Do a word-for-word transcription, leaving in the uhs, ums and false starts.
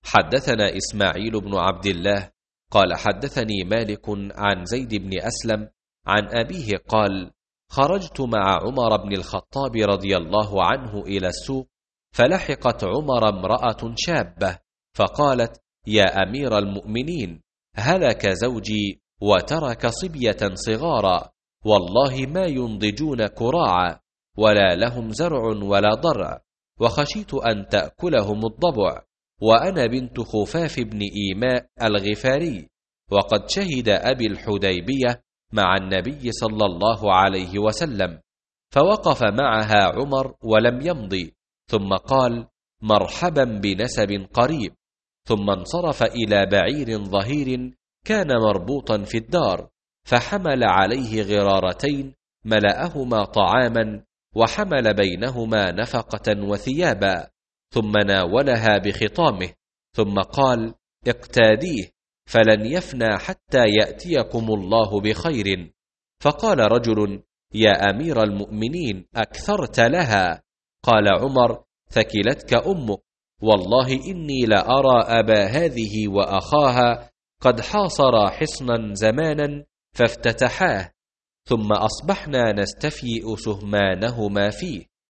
حدثنا إسماعيل بن عبد الله قال حدثني مالك عن زيد بن أسلم عن أبيه قال: خرجت مع عمر بن الخطاب رضي الله عنه إلى السوق، فلحقت عمر امرأة شابة فقالت: يا أمير المؤمنين، هلك زوجي وترك صبية صغارا، والله ما ينضجون كراعا، ولا لهم زرع ولا ضرع، وخشيت أن تأكلهم الضبع، وأنا بنت خفاف بن إيماء الغفاري، وقد شهد أبي الحديبية مع النبي صلى الله عليه وسلم. فوقف معها عمر ولم يمضي، ثم قال: مرحبا بنسب قريب، ثم انصرف إلى بعير ظهير كان مربوطا في الدار، فحمل عليه غرارتين ملأهما طعاما، وحمل بينهما نفقة وثيابا، ثم ناولها بخطامه، ثم قال: اقتاديه فلن يفنى حتى يأتيكم الله بخير. فقال رجل: يا أمير المؤمنين، أكثرت لها. قال عمر: ثكلتك أمك، والله إني لأرى أبا هذه وأخاها قد حاصرا حصنا زمانا فافتتحاه، ثم أصبحنا نستفيئ سهمانهما فيه،